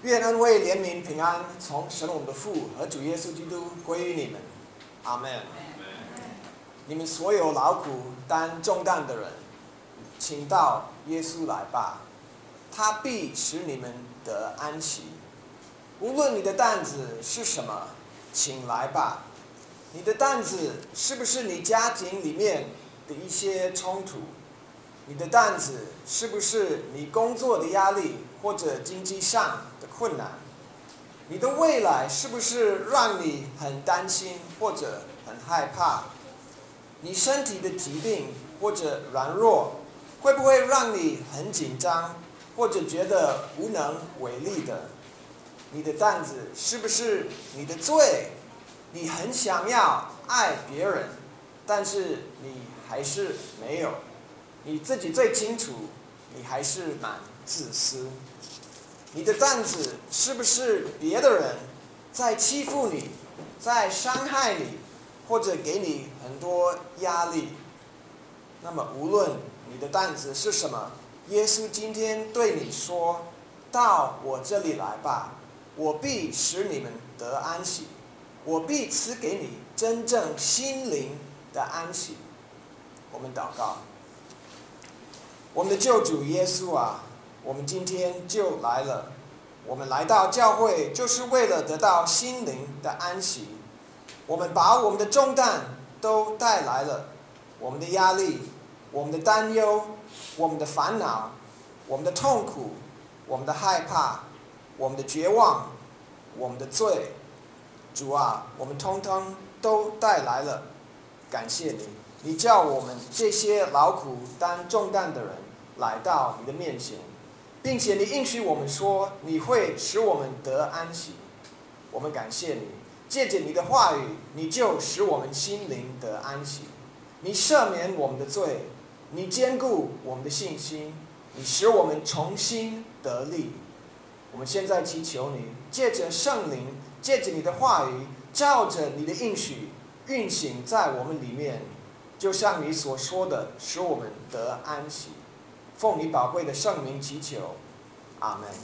愿恩惠、怜悯、平安从神我们的父和主耶稣基督归于你们，阿们。你们所有劳苦担重担的人，请到耶稣来吧，他必使你们得安息。无论你的担子是什么，请来吧。你的担子是不是你家庭里面的一些冲突？你的担子是不是你工作的压力或者经济上的困难？你的未来是不是让你很担心或者很害怕？你身体的疾病或者软弱，会不会让你很紧张或者觉得无能为力的？你的担子是不是你的罪？你很想要爱别人，但是你还是没有。你自己最清楚，你还是蛮自私。你的担子是不是别的人在欺负你，在伤害你，或者给你很多压力？那么无论你的担子是什么，耶稣今天对你说：到我这里来吧，我必使你们得安息，我必赐给你真正心灵的安息。我们祷告。我们的救主耶稣啊，我们今天就来了。我们来到教会就是为了得到心灵的安息。我们把我们的重担都带来了，我们的压力，我们的担忧，我们的烦恼，我们的痛苦，我们的害怕，我们的绝望，我们的罪。主啊，我们通通都带来了。感谢你，你叫我们这些劳苦担重担的人来到你的面前，并且你应许我们说，你会使我们得安息。我们感谢你，借着你的话语，你就使我们心灵得安息。你赦免我们的罪，你坚固我们的信心，你使我们重新得力。我们现在祈求你，借着圣灵，借着你的话语，照着你的应许运行在我们里面，就像你所说的，使我们得安息。奉你宝贵的圣名祈求，阿们。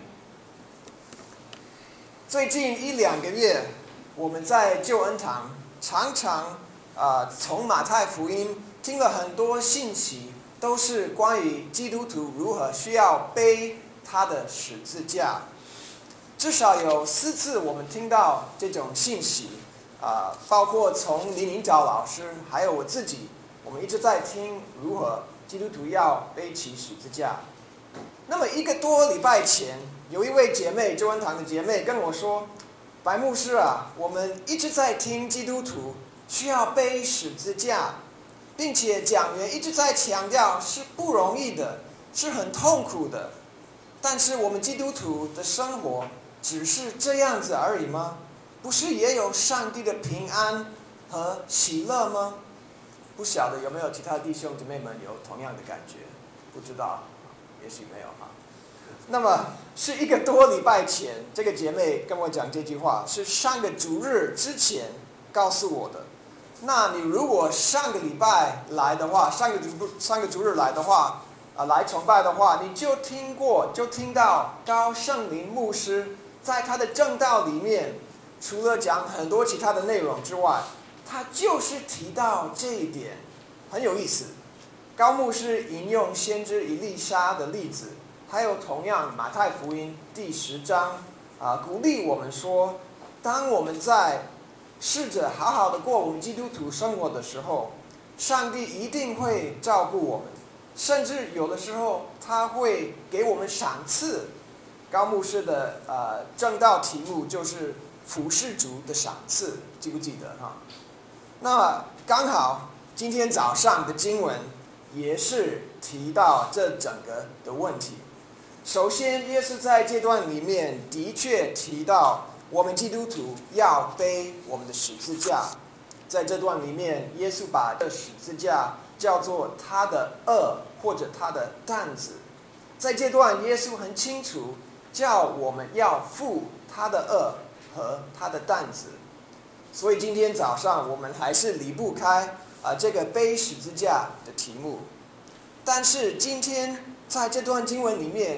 最近1-2个月，我们在救恩堂常常从马太福音听了很多信息，都是关于基督徒如何需要背他的十字架。至少有4次我们听到这种信息，包括从林明藻老师还有我自己，我们一直在听如何基督徒要背起十字架。那么1个多礼拜前，有一位姐妹，救恩堂的姐妹跟我说：白牧师啊，我们一直在听基督徒需要背十字架，并且讲员一直在强调是不容易的，是很痛苦的。但是我们基督徒的生活只是这样子而已吗？不是也有上帝的平安和喜乐吗？不晓得有没有其他弟兄姐妹们有同样的感觉？不知道，也许没有哈。那么是1个多礼拜前，这个姐妹跟我讲这句话，是上个主日之前告诉我的。那你如果上个礼拜来的话，上个主日来的话，来崇拜的话，你就听到高圣灵牧师在他的正道里面，除了讲很多其他的内容之外，他就是提到这一点，很有意思。高牧师引用先知以利沙的例子，还有同样马太福音第10章，鼓励我们说，当我们在试着好好的过我们基督徒生活的时候，上帝一定会照顾我们，甚至有的时候他会给我们赏赐。高牧师的正道题目就是服事主的赏赐，记不记得哈？那么刚好今天早上的经文也是提到这整个的问题。首先，耶稣在这段里面的确提到我们基督徒要背我们的十字架。在这段里面，耶稣把这十字架叫做他的轭或者他的担子。在这段，耶稣很清楚叫我们要负他的轭和他的担子。所以今天早上我们还是离不开这个背十字架的题目。但是今天在这段经文里面，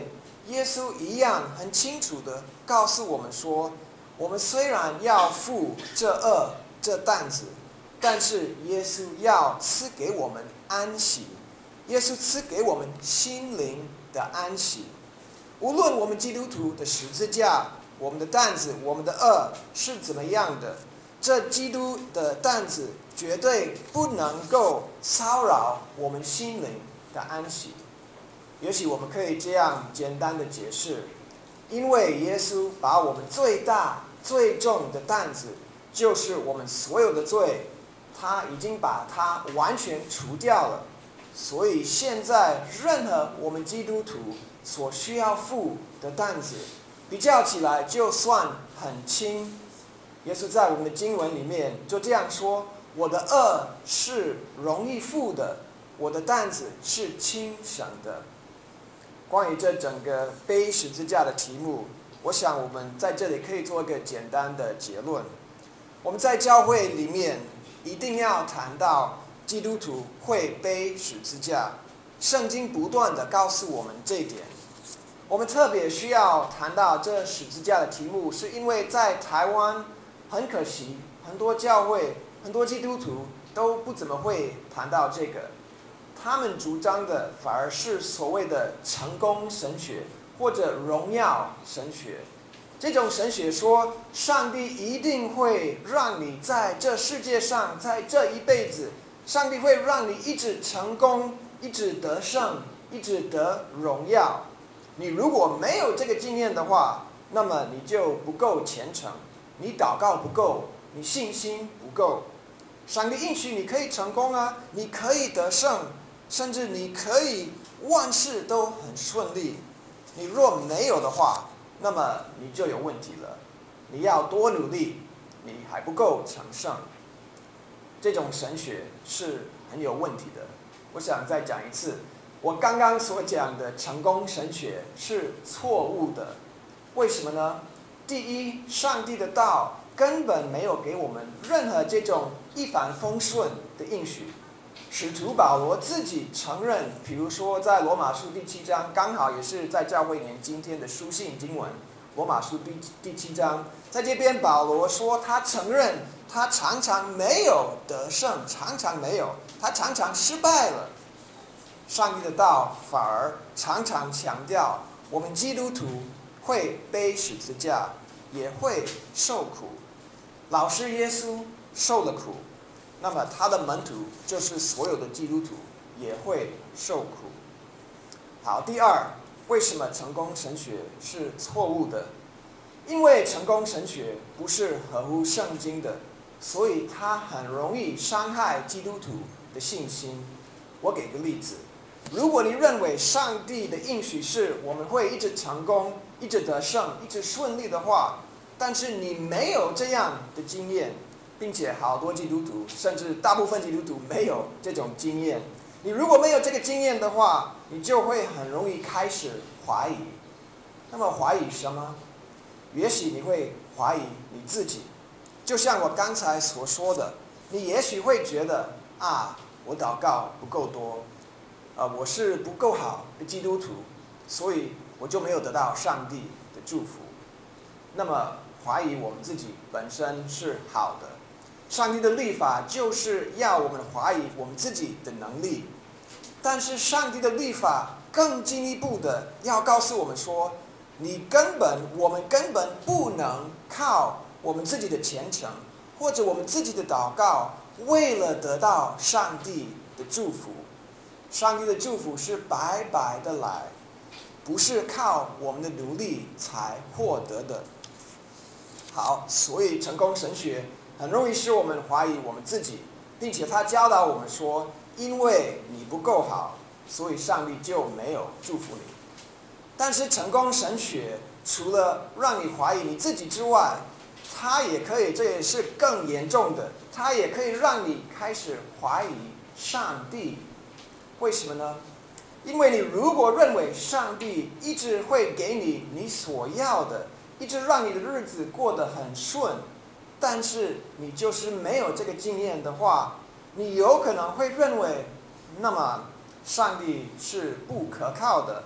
耶稣一样很清楚地告诉我们说，我们虽然要负这担子，但是耶稣要赐给我们安息，耶稣赐给我们心灵的安息。无论我们基督徒的十字架、我们的担子、我们的恶是怎么样的，这基督的担子绝对不能够骚扰我们心灵的安息。也许我们可以这样简单的解释，因为耶稣把我们最大最重的担子，就是我们所有的罪，他已经把它完全除掉了。所以现在任何我们基督徒所需要负的担子，比较起来就算很轻。耶稣在我们的经文里面就这样说，我的恶是容易负的，我的担子是轻省的。关于这整个背十字架的题目，我想我们在这里可以做一个简单的结论。我们在教会里面一定要谈到基督徒会背十字架，圣经不断地告诉我们这一点。我们特别需要谈到这十字架的题目，是因为在台湾很可惜，很多教会、很多基督徒都不怎么会谈到这个。他们主张的反而是所谓的成功神学或者荣耀神学。这种神学说，上帝一定会让你在这世界上，在这一辈子，上帝会让你一直成功，一直得胜，一直得荣耀。你如果没有这个经验的话，那么你就不够虔诚，你祷告不够，你信心不够。上帝应许你可以成功啊，你可以得胜，甚至你可以万事都很顺利。你若没有的话，那么你就有问题了。你要多努力，你还不够成圣。这种神学是很有问题的。我想再讲一次，我刚刚所讲的成功神学是错误的。为什么呢？第一，上帝的道根本没有给我们任何这种一帆风顺的应许。使徒保罗自己承认，比如说在罗马书第7章，刚好也是在教会年今天的书信经文，罗马书第7章，在这边保罗说，他承认他常常没有得胜，常常没有，他常常失败了。上帝的道反而常常强调，我们基督徒会背十字架，也会受苦。老师耶稣受了苦，那么他的门徒就是所有的基督徒也会受苦。好，第二，为什么成功神学是错误的？因为成功神学不是合乎圣经的，所以它很容易伤害基督徒的信心。我给个例子，如果你认为上帝的应许是我们会一直成功，一直得胜，一直顺利的话，但是你没有这样的经验，并且好多基督徒，甚至大部分基督徒没有这种经验。你如果没有这个经验的话，你就会很容易开始怀疑。那么怀疑什么？也许你会怀疑你自己，就像我刚才所说的，你也许会觉得我祷告不够多，我是不够好的基督徒，所以我就没有得到上帝的祝福。那么怀疑我们自己本身是好的。上帝的律法就是要我们怀疑我们自己的能力，但是上帝的律法更进一步的要告诉我们说，我们根本不能靠我们自己的虔诚或者我们自己的祷告，为了得到上帝的祝福。上帝的祝福是白白的来，不是靠我们的努力才获得的。好，所以成功神学很容易使我们怀疑我们自己，并且他教导我们说，因为你不够好，所以上帝就没有祝福你。但是成功神学除了让你怀疑你自己之外，它也可以，这也是更严重的，它也可以让你开始怀疑上帝。为什么呢？因为你如果认为上帝一直会给你所要的，一直让你的日子过得很顺，但是你就是没有这个经验的话，你有可能会认为，那么上帝是不可靠的，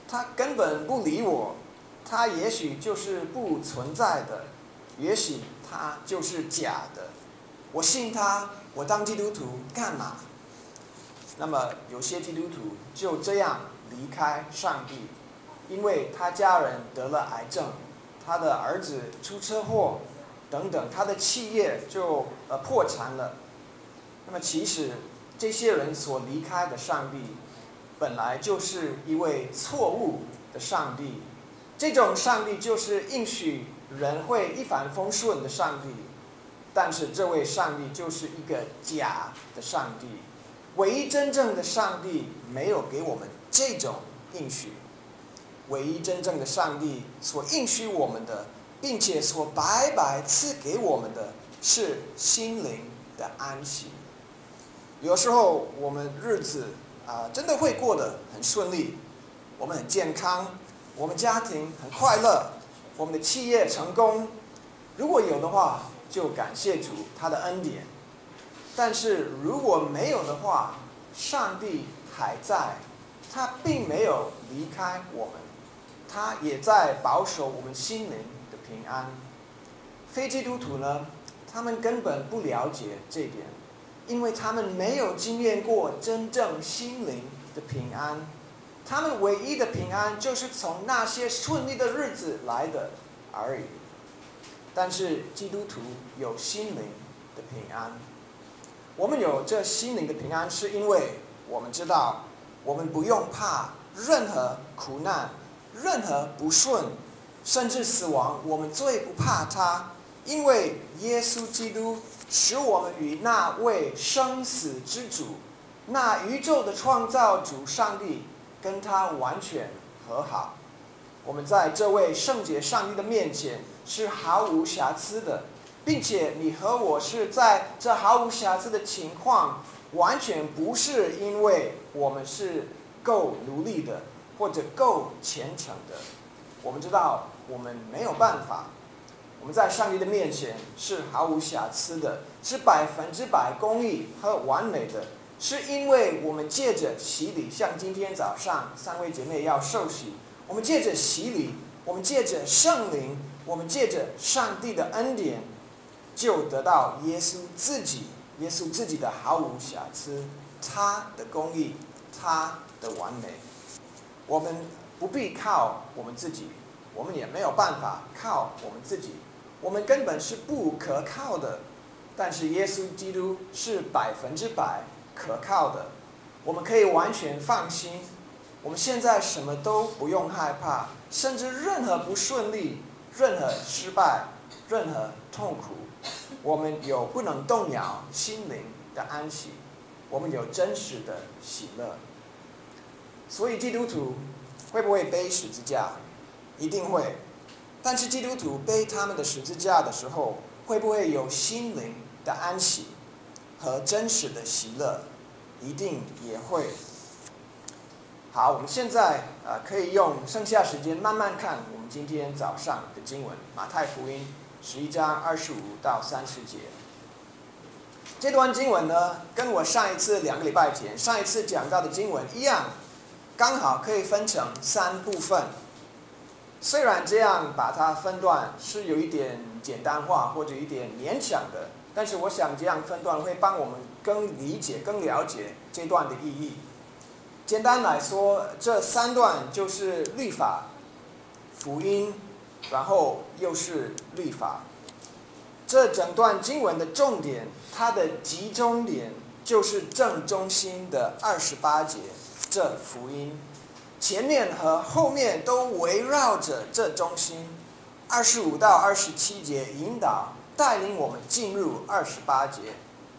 他根本不理我，他也许就是不存在的，也许他就是假的。我信他，我当基督徒干嘛？那么有些基督徒就这样离开上帝，因为他家人得了癌症，他的儿子出车祸等等，他的企业就破产了。那么其实这些人所离开的上帝，本来就是一位错误的上帝。这种上帝就是应许人会一帆风顺的上帝，但是这位上帝就是一个假的上帝。唯一真正的上帝没有给我们这种应许。唯一真正的上帝所应许我们的，并且所白白赐给我们的，是心灵的安息。有时候我们日子真的会过得很顺利，我们很健康，我们家庭很快乐，我们的企业成功。如果有的话，就感谢主他的恩典。但是如果没有的话，上帝还在，他并没有离开我们，他也在保守我们心灵的平安。非基督徒呢，他们根本不了解这点，因为他们没有经验过真正心灵的平安。他们唯一的平安就是从那些顺利的日子来的而已。但是基督徒有心灵的平安。我们有这心灵的平安，是因为我们知道，我们不用怕任何苦难，任何不顺，甚至死亡，我们最不怕它，因为耶稣基督使我们与那位生死之主，那宇宙的创造主上帝，跟他完全和好。我们在这位圣洁上帝的面前是毫无瑕疵的，并且你和我是在这毫无瑕疵的情况，完全不是因为我们是够努力的或者够虔诚的。我们知道我们没有办法，我们在上帝的面前是毫无瑕疵的，是100%公义和完美的，是因为我们借着洗礼，像今天早上3位姐妹要受洗，我们借着洗礼，我们借着圣灵，我们借着上帝的恩典，就得到耶稣自己的毫无瑕疵，他的公义，他的完美。我们不必靠我们自己，我们也没有办法靠我们自己，我们根本是不可靠的。但是耶稣基督是100%可靠的，我们可以完全放心。我们现在什么都不用害怕，甚至任何不顺利，任何失败，任何痛苦，我们有不能动摇心灵的安息，我们有真实的喜乐。所以基督徒会不会背十字架？一定会。但是基督徒背他们的十字架的时候，会不会有心灵的安息和真实的喜乐？一定也会。好，我们现在可以用剩下时间慢慢看我们今天早上的经文，马太福音11章25到30节。这段经文呢，跟我上一次2个礼拜前上一次讲到的经文一样，刚好可以分成3部分。虽然这样把它分段是有一点简单化或者一点勉强的，但是我想这样分段会帮我们更理解、更了解这段的意义。简单来说，这3段就是律法、福音，然后又是律法。这整段经文的重点，它的集中点就是正中心的28节，这福音。前面和后面都围绕着这中心。25到27节引导带领我们进入28节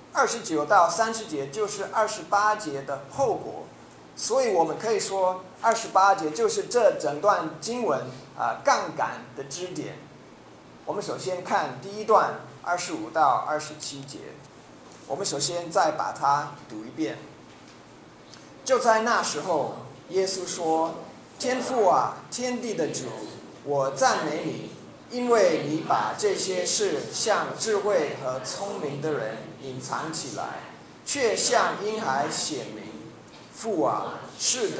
，29到30节就是28节的后果。所以我们可以说28节就是这整段经文杠杆的支点。我们首先看第一段25到27节，我们首先再把它读一遍。就在那时候，耶稣说：“天父啊，天地的主，我赞美你，因为你把这些事向智慧和聪明的人隐藏起来，却向婴孩显明。父啊，是的，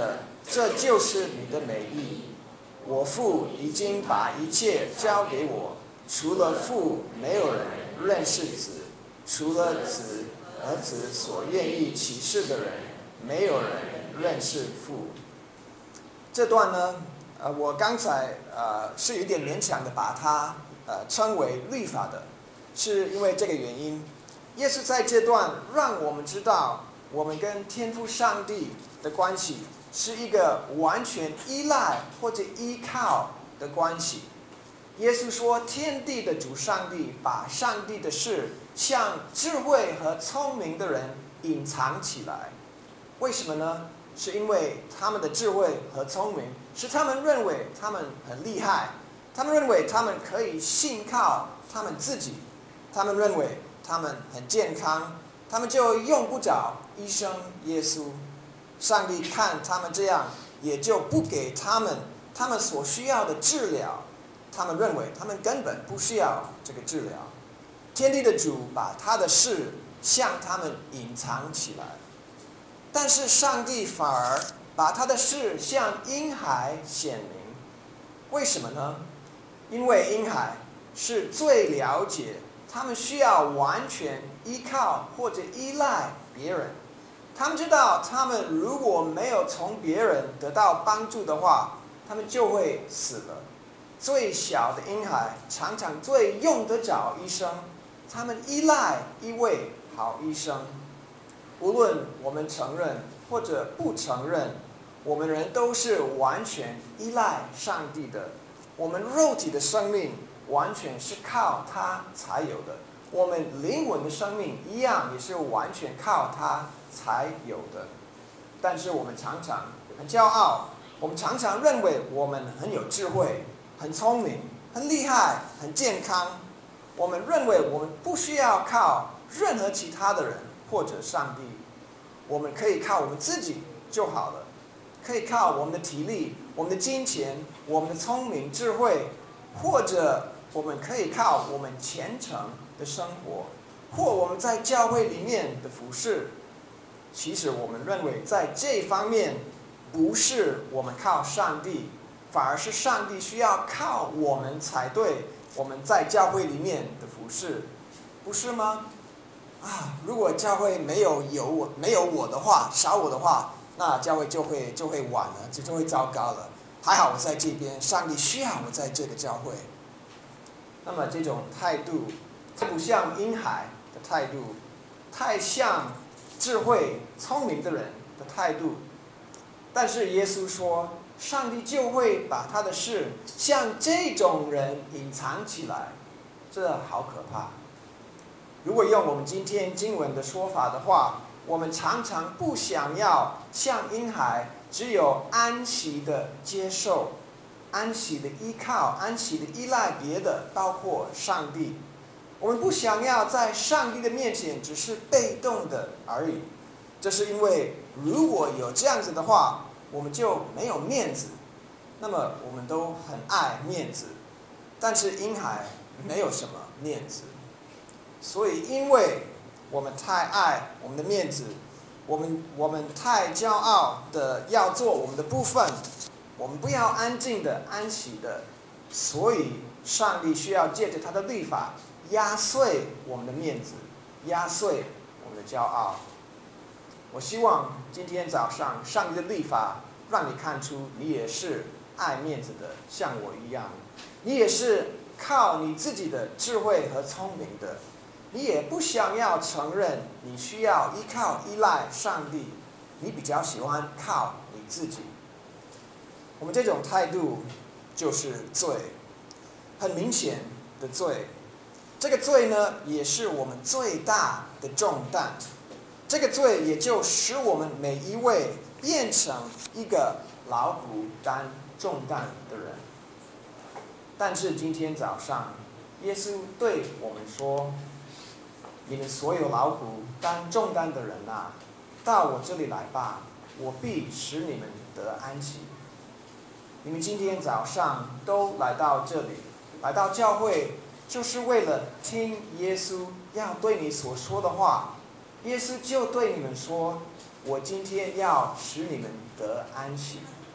这就是你的美意。我父已经把一切交给我，除了父，没有人认识子；除了子和子所愿意启示的人，没有人认识父。这段呢，我刚才是有点勉强的把它称为律法的，是因为这个原因。耶稣在这段让我们知道，我们跟天父上帝的关系是一个完全依赖或者依靠的关系。耶稣说，天地的主上帝把上帝的事向智慧和聪明的人隐藏起来。为什么呢？是因为他们的智慧和聪明是他们认为他们很厉害，他们认为他们可以信靠他们自己，他们认为他们很健康，他们就用不着医生耶稣。上帝看他们这样，也就不给他们所需要的治疗。他们认为他们根本不需要这个治疗。天地的主把他的事向他们隐藏起来，但是上帝反而把他的事向婴孩显明。为什么呢？因为婴孩是最了解他们需要完全依靠或者依赖别人。他们知道，他们如果没有从别人得到帮助的话，他们就会死了。最小的婴孩常常最用得着医生，他们依赖一位好医生。无论我们承认或者不承认，我们人都是完全依赖上帝的。我们肉体的生命完全是靠他才有的，我们灵魂的生命一样也是完全靠他才有的。但是我们常常很骄傲，我们常常认为我们很有智慧，很聪明，很厉害，很健康。我们认为我们不需要靠任何其他的人或者上帝，我们可以靠我们自己就好了，可以靠我们的体力、我们的金钱、我们的聪明智慧，或者我们可以靠我们虔诚的生活，或我们在教会里面的服事。其实我们认为在这方面不是我们靠上帝，反而是上帝需要靠我们才对。我们在教会里面的服事，不是吗？如果教会没有我的话，少我的话，那教会就会晚了，就会糟糕了。还好我在这边，上帝需要我在这个教会。那么这种态度，不像婴孩的态度，太像智慧聪明的人的态度。但是耶稣说，上帝就会把他的事向这种人隐藏起来，这好可怕。如果用我们今天经文的说法的话，我们常常不想要像婴孩，只有安息的接受，安息的依靠，安息的依赖别的，包括上帝。我们不想要在上帝的面前只是被动的而已。这是因为如果有这样子的话，我们就没有面子。那么我们都很爱面子，但是婴孩没有什么面子。所以因为我们太爱我们的面子，我们太骄傲的要做我们的部分，我们不要安静的安息的，所以上帝需要借着他的律法压碎我们的面子，压碎我们的骄傲。我希望今天早上上帝的律法让你看出你也是爱面子的，像我一样，你也是靠你自己的智慧和聪明的，你也不想要承认你需要依赖上帝，你比较喜欢靠你自己。我们这种态度就是罪，很明显的罪。这个罪呢，也是我们最大的重担。这个罪也就使我们每一位变成一个劳苦担重担的人。但是今天早上，耶稣对我们说：“你们所有劳苦担重担的人啊，到我这里来吧，我必使你们得安息。”你们今天早上都来到这里，来到教会，就是为了听耶稣要对你所说的话。耶稣就对你们说：“我今天要使你们得安息。”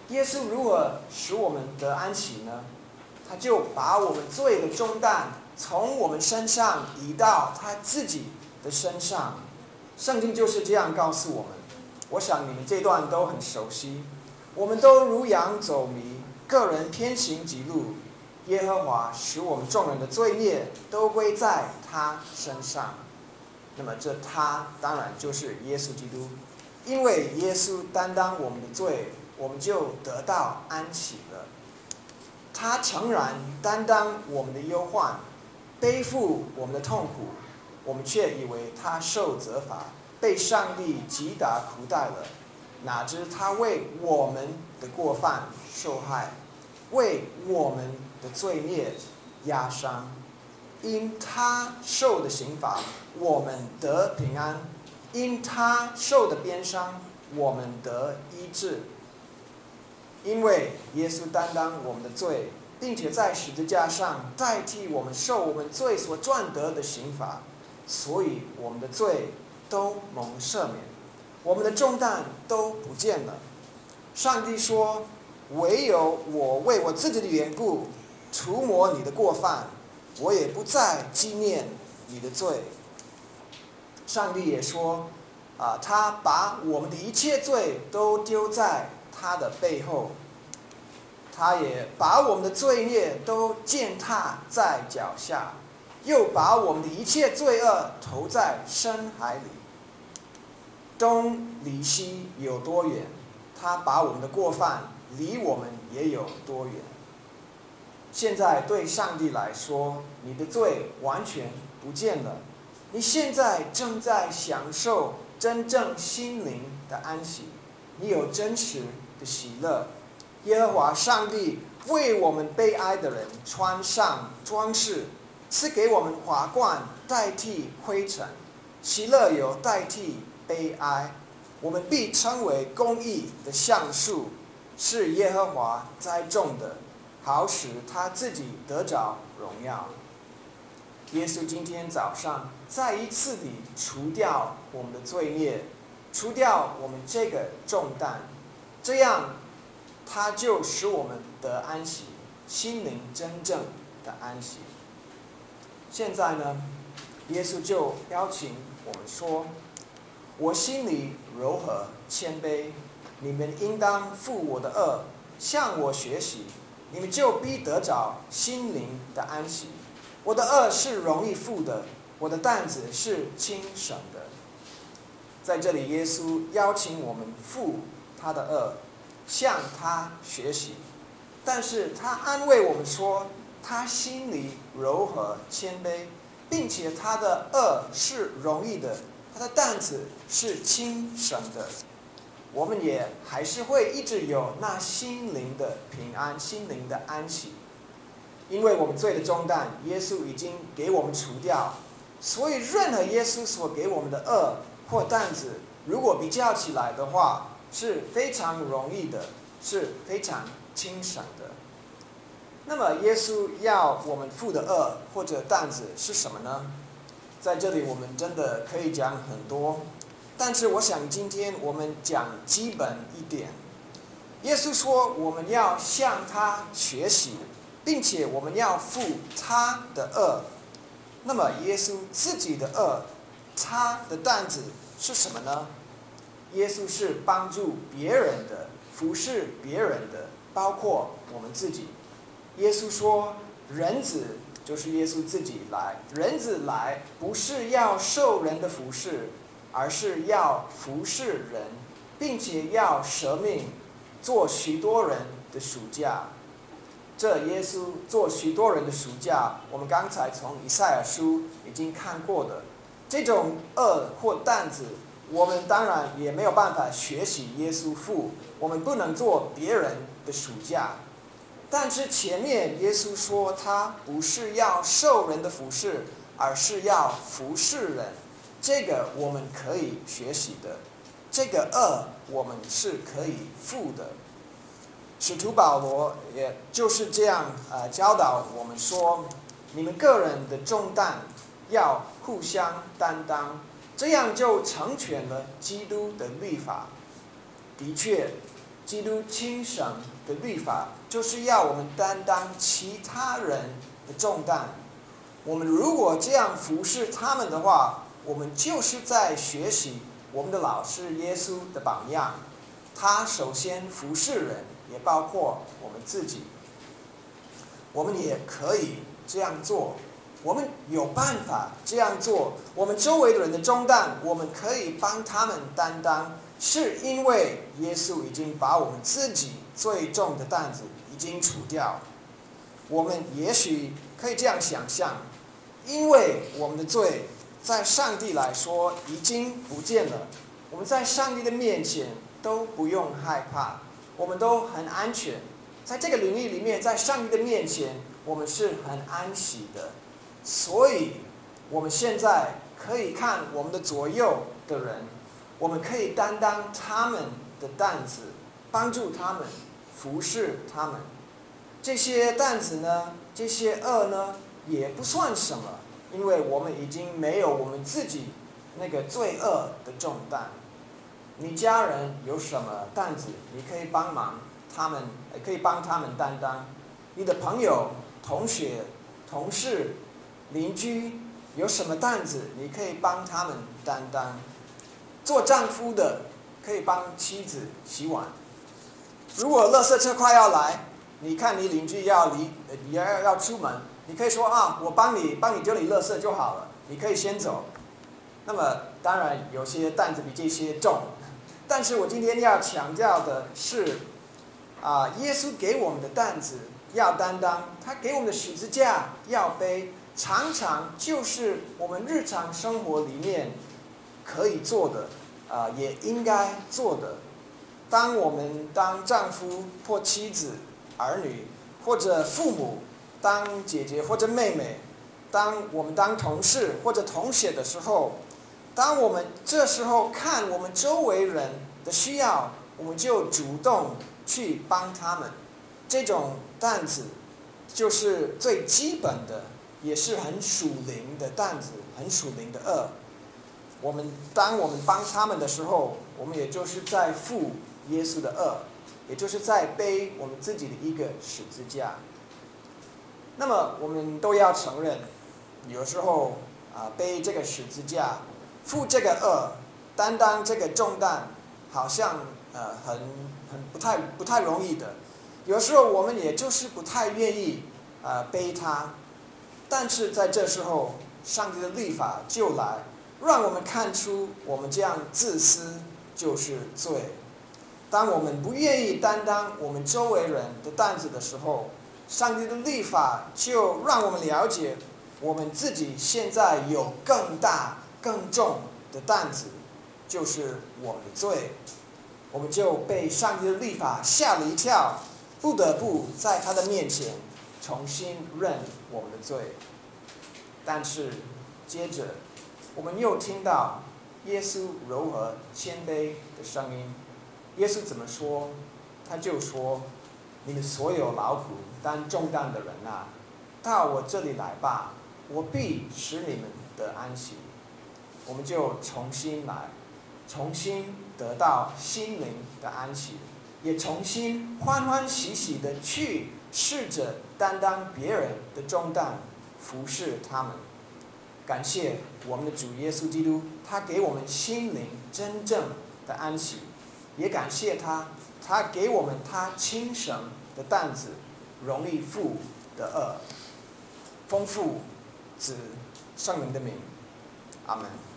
耶稣如何使我们得安息呢？他就把我们罪的重担从我们身上移到他自己的身上。圣经就是这样告诉我们。我想你们这段都很熟悉。我们都如羊走迷，个人偏行己路。耶和华使我们众人的罪孽都归在他身上。那么这他当然就是耶稣基督。因为耶稣担当我们的罪，我们就得到安息了。他诚然担当我们的忧患，背负我们的痛苦，我们却以为他受责罚，被上帝击打苦待了。哪知他为我们的过犯受害，为我们的罪孽压伤。因他受的刑罚，我们得平安；因他受的鞭伤，我们得医治。因为耶稣担当我们的罪，并且在十字架上代替我们受我们罪所赚得的刑罚，所以我们的罪都蒙赦免，我们的重担都不见了。上帝说：“唯有我为我自己的缘故除抹你的过犯，我也不再纪念你的罪。”上帝也说，他把我们的一切罪都丢在他的背后，他也把我们的罪孽都践踏在脚下，又把我们的一切罪恶投在深海里。东离西有多远，他把我们的过犯离我们也有多远。现在对上帝来说，你的罪完全不见了，你现在正在享受真正心灵的安息，你有真实的喜乐。耶和华上帝为我们悲哀的人穿上装饰，赐给我们华冠代替灰尘，喜乐有代替悲哀。我们必称为公义的橡树，是耶和华栽种的，好使他自己得着荣耀。耶稣今天早上再一次地除掉我们的罪孽，除掉我们这个重担，这样他就使我们得安息，心灵真正的安息。现在呢，耶稣就邀请我们说：“我心里柔和谦卑，你们应当负我的恶，向我学习，你们就必得着心灵的安息。我的恶是容易负的，我的担子是轻省的。”在这里，耶稣邀请我们负他的恶，向他学习。但是他安慰我们说，他心里柔和谦卑，并且他的恶是容易的，他的担子是轻省的。我们也还是会一直有那心灵的平安，心灵的安息。因为我们罪的重担，耶稣已经给我们除掉，所以任何耶稣所给我们的恶或担子，如果比较起来的话，是非常容易的，是非常轻省的。那么耶稣要我们负的恶或者担子是什么呢？在这里我们真的可以讲很多，但是我想今天我们讲基本一点。耶稣说我们要向他学习，并且我们要负他的恶。那么耶稣自己的恶，他的担子是什么呢？耶稣是帮助别人的，服侍别人的，包括我们自己。耶稣说，人子就是耶稣自己来，人子来不是要受人的服侍，而是要服侍人，并且要舍命做许多人的赎价。这耶稣做许多人的赎价，我们刚才从以赛亚书已经看过的。这种恶或担子，我们当然也没有办法学习耶稣负，我们不能做别人的赎价。但是前面耶稣说他不是要受人的服侍，而是要服侍人，这个我们可以学习的，这个恶我们是可以负的。使徒保罗也就是这样教导我们说，你们个人的重担要互相担当，这样就成全了基督的律法。的确， 基督亲省的律法，就是要我们担当其他人的重担。我们如果这样服侍他们的话，我们就是在学习我们的老师耶稣的榜样。他首先服侍人，也包括我们自己。我们也可以这样做，我们有办法这样做。我们周围的人的重担，我们可以帮他们担当，是因为耶稣已经把我们自己最重的担子已经除掉。我们也许可以这样想象，因为我们的罪在上帝来说已经不见了，我们在上帝的面前都不用害怕，我们都很安全。在这个领域里面，在上帝的面前，我们是很安息的。所以我们现在可以看我们的左右的人，我们可以担当他们的担子，帮助他们，服侍他们。这些担子呢，这些恶呢，也不算什么，因为我们已经没有我们自己那个罪恶的重担。你家人有什么担子，你可以帮忙他们，可以帮他们担当。你的朋友、同学、同事、邻居有什么担子，你可以帮他们担当。做丈夫的可以帮妻子洗碗。如果垃圾车快要来，你看你邻居要出门，你可以说啊，我帮你丢你垃圾就好了，你可以先走。那么当然有些担子比这些重，但是我今天要强调的是，耶稣给我们的担子要担当，他给我们的十字架要背，常常就是我们日常生活里面可以做的，也应该做的。当我们当丈夫或妻子、儿女或者父母，当姐姐或者妹妹，当我们当同事或者同学的时候，当我们这时候看我们周围人的需要，我们就主动去帮他们。这种担子就是最基本的，也是很属灵的担子，很属灵的恶。当我们帮他们的时候，我们也就是在负耶稣的恶，也就是在背我们自己的一个十字架。那么我们都要承认，有时候背这个十字架，负这个恶，担当这个重担，好像很不太容易的。有时候我们也就是不太愿意背它，但是在这时候，上帝的律法就来，让我们看出我们这样自私就是罪。当我们不愿意担当我们周围人的担子的时候，上帝的律法就让我们了解，我们自己现在有更大更重的担子，就是我们的罪。我们就被上帝的律法吓了一跳，不得不在他的面前重新认我们的罪。但是接着我们又听到耶稣柔和谦卑的声音。耶稣怎么说？他就说，你们所有劳苦担重担的人啊，到我这里来吧，我必使你们得安息。我们就重新来，重新得到心灵的安息，也重新欢欢喜喜的去试着担当别人的重担，服侍他们。感谢我们的主耶稣基督，他给我们心灵真正的安息，也感谢他给我们他轻省的担子，容易负的恶。丰富子圣灵的名，阿门。